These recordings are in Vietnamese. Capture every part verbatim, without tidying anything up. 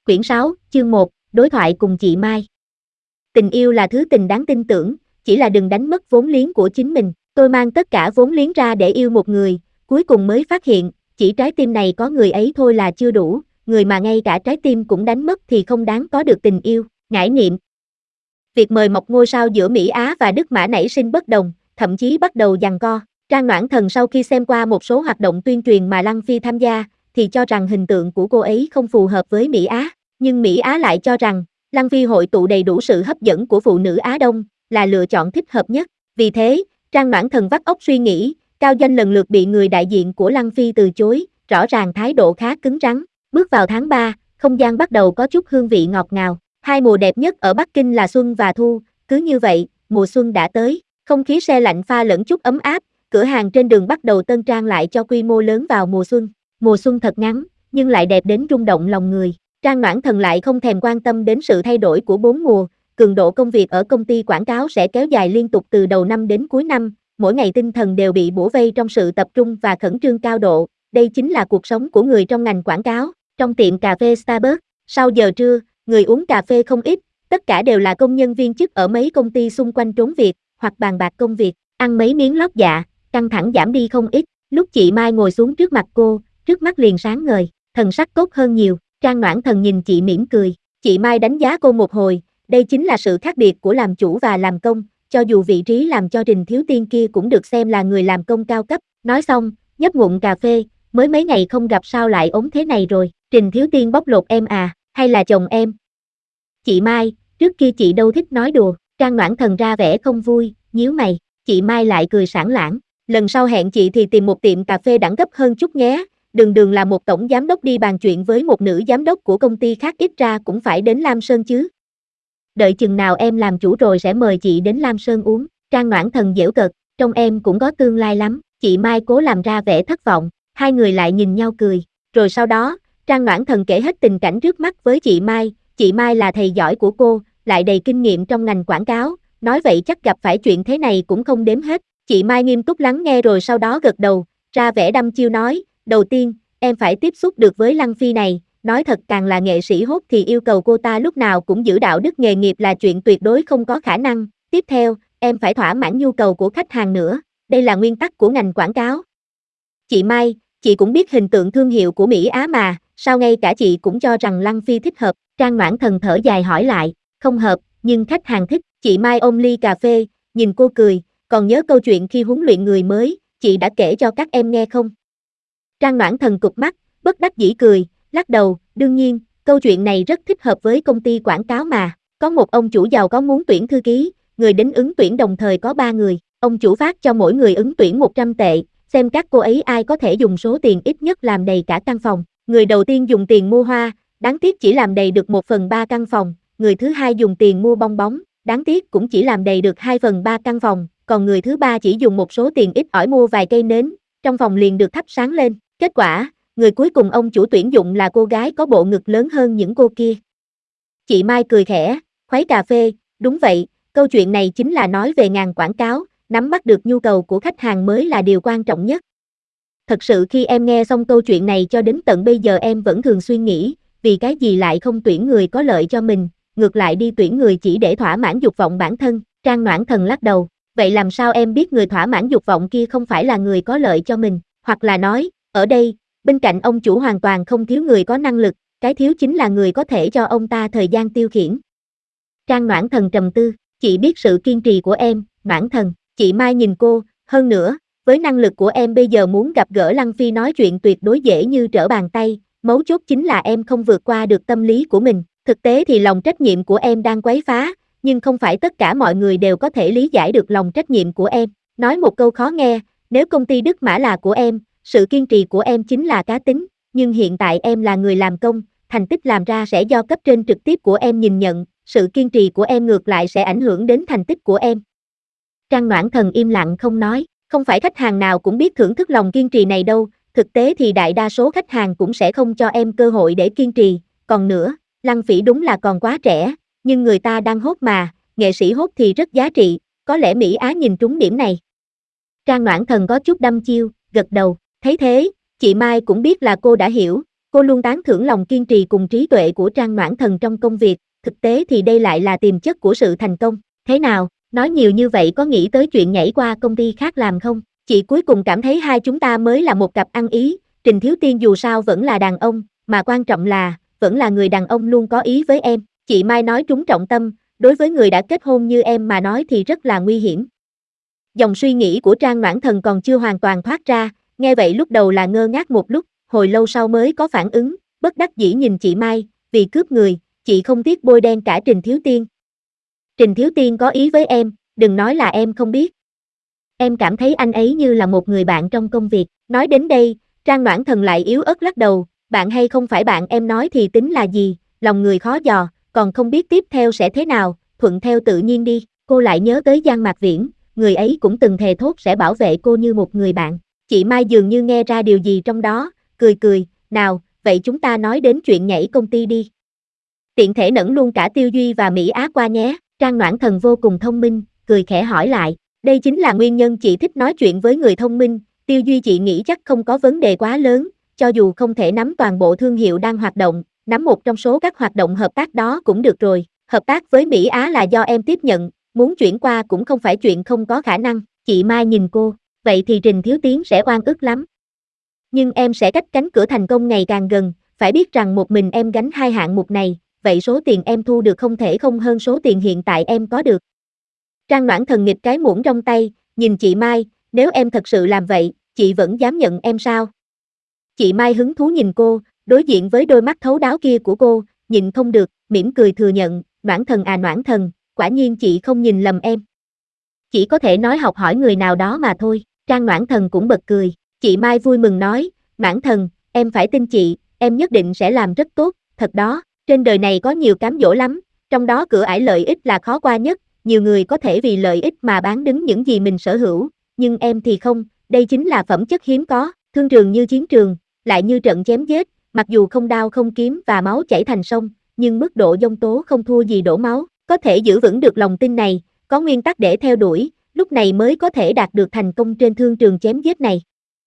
Quyển sáu, chương một, đối thoại cùng chị Mai. Tình yêu là thứ tình đáng tin tưởng, chỉ là đừng đánh mất vốn liếng của chính mình. Tôi mang tất cả vốn liếng ra để yêu một người, cuối cùng mới phát hiện, chỉ trái tim này có người ấy thôi là chưa đủ, người mà ngay cả trái tim cũng đánh mất thì không đáng có được tình yêu. Ngải niệm. Việc mời mọc ngôi sao giữa Mỹ Á và Đức Mã nảy sinh bất đồng, thậm chí bắt đầu giằng co. Trang Noãn Thần sau khi xem qua một số hoạt động tuyên truyền mà Lăng Phi tham gia, thì cho rằng hình tượng của cô ấy không phù hợp với Mỹ Á, nhưng Mỹ Á lại cho rằng, Lăng Phi hội tụ đầy đủ sự hấp dẫn của phụ nữ Á Đông, là lựa chọn thích hợp nhất. Vì thế, Trang Noãn Thần vắt óc suy nghĩ, Cao Doanh lần lượt bị người đại diện của Lăng Phi từ chối, rõ ràng thái độ khá cứng rắn. Bước vào tháng ba, không gian bắt đầu có chút hương vị ngọt ngào. Hai mùa đẹp nhất ở Bắc Kinh là xuân và thu, cứ như vậy, mùa xuân đã tới, không khí se lạnh pha lẫn chút ấm áp, cửa hàng trên đường bắt đầu tân trang lại cho quy mô lớn vào mùa xuân. Mùa xuân thật ngắn, nhưng lại đẹp đến rung động lòng người. Trang Noãn Thần lại không thèm quan tâm đến sự thay đổi của bốn mùa, cường độ công việc ở công ty quảng cáo sẽ kéo dài liên tục từ đầu năm đến cuối năm, mỗi ngày tinh thần đều bị bủa vây trong sự tập trung và khẩn trương cao độ, đây chính là cuộc sống của người trong ngành quảng cáo. Trong tiệm cà phê Starbucks, sau giờ trưa, người uống cà phê không ít, tất cả đều là công nhân viên chức ở mấy công ty xung quanh trốn việc, hoặc bàn bạc công việc, ăn mấy miếng lót dạ, căng thẳng giảm đi không ít. Lúc chị Mai ngồi xuống trước mặt cô, trước mắt liền sáng ngời, thần sắc tốt hơn nhiều. Trang Noãn Thần nhìn chị mỉm cười, chị Mai đánh giá cô một hồi, đây chính là sự khác biệt của làm chủ và làm công, cho dù vị trí làm cho Trình Thiếu Tiên kia cũng được xem là người làm công cao cấp. Nói xong, nhấp ngụm cà phê, mới mấy ngày không gặp sao lại ốm thế này rồi, Trình Thiếu Tiên bóc lột em à, hay là chồng em? Chị Mai, trước kia chị đâu thích nói đùa. Trang Noãn Thần ra vẻ không vui, nhíu mày, chị Mai lại cười sảng lảng, lần sau hẹn chị thì tìm một tiệm cà phê đẳng cấp hơn chút nhé, đừng đường là một tổng giám đốc đi bàn chuyện với một nữ giám đốc của công ty khác ít ra cũng phải đến Lam Sơn chứ. Đợi chừng nào em làm chủ rồi sẽ mời chị đến Lam Sơn uống. Trang Noãn Thần giễu cợt, trong em cũng có tương lai lắm. Chị Mai cố làm ra vẻ thất vọng, hai người lại nhìn nhau cười, rồi sau đó, Trang Noãn Thần kể hết tình cảnh trước mắt với chị Mai. Chị Mai là thầy giỏi của cô, lại đầy kinh nghiệm trong ngành quảng cáo, nói vậy chắc gặp phải chuyện thế này cũng không đếm hết. Chị Mai nghiêm túc lắng nghe rồi sau đó gật đầu, ra vẻ đăm chiêu nói, đầu tiên, em phải tiếp xúc được với Lăng Phi này, nói thật càng là nghệ sĩ hốt thì yêu cầu cô ta lúc nào cũng giữ đạo đức nghề nghiệp là chuyện tuyệt đối không có khả năng. Tiếp theo, em phải thỏa mãn nhu cầu của khách hàng nữa, đây là nguyên tắc của ngành quảng cáo. Chị Mai, chị cũng biết hình tượng thương hiệu của Mỹ Á mà, sao ngay cả chị cũng cho rằng Lăng Phi thích hợp? Trang Noãn Thần thở dài hỏi lại, không hợp, nhưng khách hàng thích. Chị Mai ôm ly cà phê, nhìn cô cười, còn nhớ câu chuyện khi huấn luyện người mới, chị đã kể cho các em nghe không? Trang Noãn Thần cụp mắt, bất đắc dĩ cười, lắc đầu, đương nhiên, câu chuyện này rất thích hợp với công ty quảng cáo mà. Có một ông chủ giàu có muốn tuyển thư ký, người đến ứng tuyển đồng thời có ba người, ông chủ phát cho mỗi người ứng tuyển một trăm tệ, xem các cô ấy ai có thể dùng số tiền ít nhất làm đầy cả căn phòng. Người đầu tiên dùng tiền mua hoa, đáng tiếc chỉ làm đầy được một phần ba căn phòng, người thứ hai dùng tiền mua bong bóng, đáng tiếc cũng chỉ làm đầy được hai phần ba căn phòng, còn người thứ ba chỉ dùng một số tiền ít ỏi mua vài cây nến, trong phòng liền được thắp sáng lên. Kết quả, người cuối cùng ông chủ tuyển dụng là cô gái có bộ ngực lớn hơn những cô kia. Chị Mai cười khẽ, khuấy cà phê, đúng vậy, câu chuyện này chính là nói về ngành quảng cáo, nắm bắt được nhu cầu của khách hàng mới là điều quan trọng nhất. Thật sự khi em nghe xong câu chuyện này cho đến tận bây giờ em vẫn thường suy nghĩ, vì cái gì lại không tuyển người có lợi cho mình, ngược lại đi tuyển người chỉ để thỏa mãn dục vọng bản thân. Trang Noãn Thần lắc đầu, vậy làm sao em biết người thỏa mãn dục vọng kia không phải là người có lợi cho mình, hoặc là nói, ở đây, bên cạnh ông chủ hoàn toàn không thiếu người có năng lực, cái thiếu chính là người có thể cho ông ta thời gian tiêu khiển. Trang Noãn Thần trầm tư, chị biết sự kiên trì của em, Noãn Thần. Chị Mai nhìn cô, hơn nữa, với năng lực của em bây giờ muốn gặp gỡ Lăng Phi nói chuyện tuyệt đối dễ như trở bàn tay, mấu chốt chính là em không vượt qua được tâm lý của mình. Thực tế thì lòng trách nhiệm của em đang quấy phá, nhưng không phải tất cả mọi người đều có thể lý giải được lòng trách nhiệm của em. Nói một câu khó nghe, nếu công ty Đức Mã là của em, sự kiên trì của em chính là cá tính, nhưng hiện tại em là người làm công, thành tích làm ra sẽ do cấp trên trực tiếp của em nhìn nhận, sự kiên trì của em ngược lại sẽ ảnh hưởng đến thành tích của em. Trang Noãn Thần im lặng không nói, không phải khách hàng nào cũng biết thưởng thức lòng kiên trì này đâu, thực tế thì đại đa số khách hàng cũng sẽ không cho em cơ hội để kiên trì, còn nữa, Lăng Phỉ đúng là còn quá trẻ, nhưng người ta đang hốt mà, nghệ sĩ hốt thì rất giá trị, có lẽ Mỹ Á nhìn trúng điểm này. Trang Noãn Thần có chút đăm chiêu, gật đầu, thấy thế, chị Mai cũng biết là cô đã hiểu, Cô luôn tán thưởng lòng kiên trì cùng trí tuệ của Trang Noãn Thần trong công việc, thực tế thì đây lại là tiềm chất của sự thành công. Thế nào, nói nhiều như vậy có nghĩ tới chuyện nhảy qua công ty khác làm không? Chị cuối cùng cảm thấy hai chúng ta mới là một cặp ăn ý, Trình Thiếu Tiên dù sao vẫn là đàn ông, mà quan trọng là, vẫn là người đàn ông luôn có ý với em. Chị Mai nói trúng trọng tâm, đối với người đã kết hôn như em mà nói thì rất là nguy hiểm. Dòng suy nghĩ của Trang Noãn Thần còn chưa hoàn toàn thoát ra, nghe vậy lúc đầu là ngơ ngác một lúc, hồi lâu sau mới có phản ứng, bất đắc dĩ nhìn chị Mai, vì cướp người, chị không tiếc bôi đen cả Trình Thiếu Tiên. Trình Thiếu Tiên có ý với em, đừng nói là em không biết. Em cảm thấy anh ấy như là một người bạn trong công việc. Nói đến đây, Trang Noãn Thần lại yếu ớt lắc đầu, bạn hay không phải bạn em nói thì tính là gì, lòng người khó dò, còn không biết tiếp theo sẽ thế nào, thuận theo tự nhiên đi. Cô lại nhớ tới Giang Mạc Viễn, người ấy cũng từng thề thốt sẽ bảo vệ cô như một người bạn. Chị Mai dường như nghe ra điều gì trong đó, cười cười, nào, vậy chúng ta nói đến chuyện nhảy công ty đi. Tiện thể nẫn luôn cả Tiêu Duy và Mỹ Á qua nhé. Trang Noãn Thần vô cùng thông minh, cười khẽ hỏi lại, đây chính là nguyên nhân chị thích nói chuyện với người thông minh, Tiêu Duy chị nghĩ chắc không có vấn đề quá lớn, cho dù không thể nắm toàn bộ thương hiệu đang hoạt động, nắm một trong số các hoạt động hợp tác đó cũng được rồi, hợp tác với Mỹ Á là do em tiếp nhận, muốn chuyển qua cũng không phải chuyện không có khả năng. Chị Mai nhìn cô, vậy thì Trình Thiếu Tiến sẽ oan ức lắm. Nhưng em sẽ cách cánh cửa thành công ngày càng gần, phải biết rằng một mình em gánh hai hạng mục này, vậy số tiền em thu được không thể không hơn số tiền hiện tại em có được. Trang Noãn Thần nghịch cái muỗng trong tay, nhìn chị Mai, nếu em thật sự làm vậy, chị vẫn dám nhận em sao? Chị Mai hứng thú nhìn cô, đối diện với đôi mắt thấu đáo kia của cô, nhịn không được, mỉm cười thừa nhận, Noãn Thần à Noãn Thần, quả nhiên chị không nhìn lầm em. Chỉ có thể nói học hỏi người nào đó mà thôi. Trang Noãn Thần cũng bật cười, chị Mai vui mừng nói, Noãn Thần, em phải tin chị, em nhất định sẽ làm rất tốt, thật đó, trên đời này có nhiều cám dỗ lắm, trong đó cửa ải lợi ích là khó qua nhất, nhiều người có thể vì lợi ích mà bán đứng những gì mình sở hữu, nhưng em thì không, đây chính là phẩm chất hiếm có, thương trường như chiến trường, lại như trận chém giết, mặc dù không đao không kiếm và máu chảy thành sông, nhưng mức độ dông tố không thua gì đổ máu, có thể giữ vững được lòng tin này, có nguyên tắc để theo đuổi, lúc này mới có thể đạt được thành công trên thương trường chém giết này.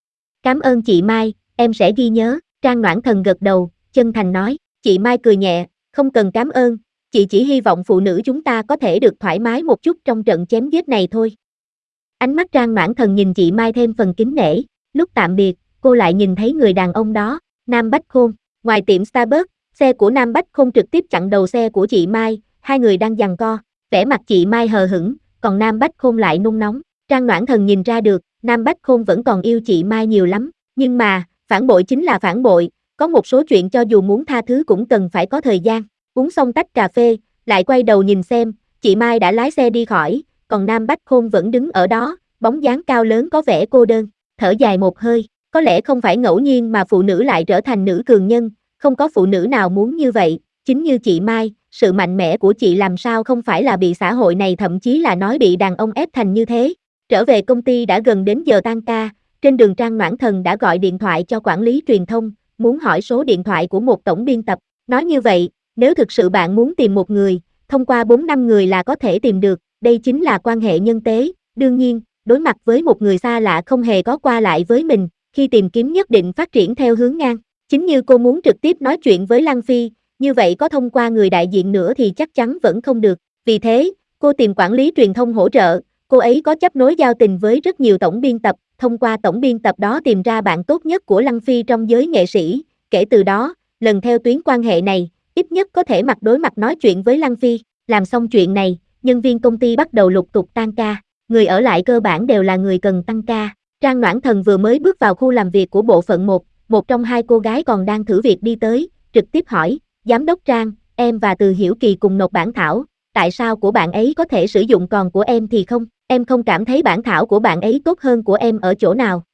Cảm ơn chị Mai, em sẽ ghi nhớ. Trang Noãn Thần gật đầu, chân thành nói. Chị Mai cười nhẹ, không cần cảm ơn, chị chỉ hy vọng phụ nữ chúng ta có thể được thoải mái một chút trong trận chém giết này thôi. Ánh mắt Trang Noãn Thần nhìn chị Mai thêm phần kính nể, lúc tạm biệt, cô lại nhìn thấy người đàn ông đó, Nam Bách Khôn. Ngoài tiệm Starbucks, xe của Nam Bách Khôn trực tiếp chặn đầu xe của chị Mai, hai người đang giằng co, vẻ mặt chị Mai hờ hững, còn Nam Bách Khôn lại nung nóng. Trang Noãn Thần nhìn ra được, Nam Bách Khôn vẫn còn yêu chị Mai nhiều lắm, nhưng mà, phản bội chính là phản bội, có một số chuyện cho dù muốn tha thứ cũng cần phải có thời gian. Uống xong tách cà phê, lại quay đầu nhìn xem, chị Mai đã lái xe đi khỏi, còn Nam Bách Khôn vẫn đứng ở đó, bóng dáng cao lớn có vẻ cô đơn, thở dài một hơi, có lẽ không phải ngẫu nhiên mà phụ nữ lại trở thành nữ cường nhân, không có phụ nữ nào muốn như vậy, chính như chị Mai, sự mạnh mẽ của chị làm sao không phải là bị xã hội này thậm chí là nói bị đàn ông ép thành như thế. Trở về công ty đã gần đến giờ tan ca, trên đường Trang Noãn Thần đã gọi điện thoại cho quản lý truyền thông, muốn hỏi số điện thoại của một tổng biên tập, nói như vậy, nếu thực sự bạn muốn tìm một người, thông qua bốn năm người là có thể tìm được, đây chính là quan hệ nhân tế, đương nhiên, đối mặt với một người xa lạ không hề có qua lại với mình, khi tìm kiếm nhất định phát triển theo hướng ngang, chính như cô muốn trực tiếp nói chuyện với Lăng Phi, như vậy có thông qua người đại diện nữa thì chắc chắn vẫn không được, vì thế, cô tìm quản lý truyền thông hỗ trợ, cô ấy có chấp nối giao tình với rất nhiều tổng biên tập, thông qua tổng biên tập đó tìm ra bạn tốt nhất của Lăng Phi trong giới nghệ sĩ, kể từ đó, lần theo tuyến quan hệ này, ít nhất có thể mặt đối mặt nói chuyện với Lăng Phi, làm xong chuyện này, nhân viên công ty bắt đầu lục tục tan ca, người ở lại cơ bản đều là người cần tăng ca. Trang Noãn Thần vừa mới bước vào khu làm việc của bộ phận một, một trong hai cô gái còn đang thử việc đi tới, trực tiếp hỏi, Giám đốc Trang, em và Từ Hiểu Kỳ cùng nộp bản thảo, tại sao của bạn ấy có thể sử dụng còn của em thì không, em không cảm thấy bản thảo của bạn ấy tốt hơn của em ở chỗ nào.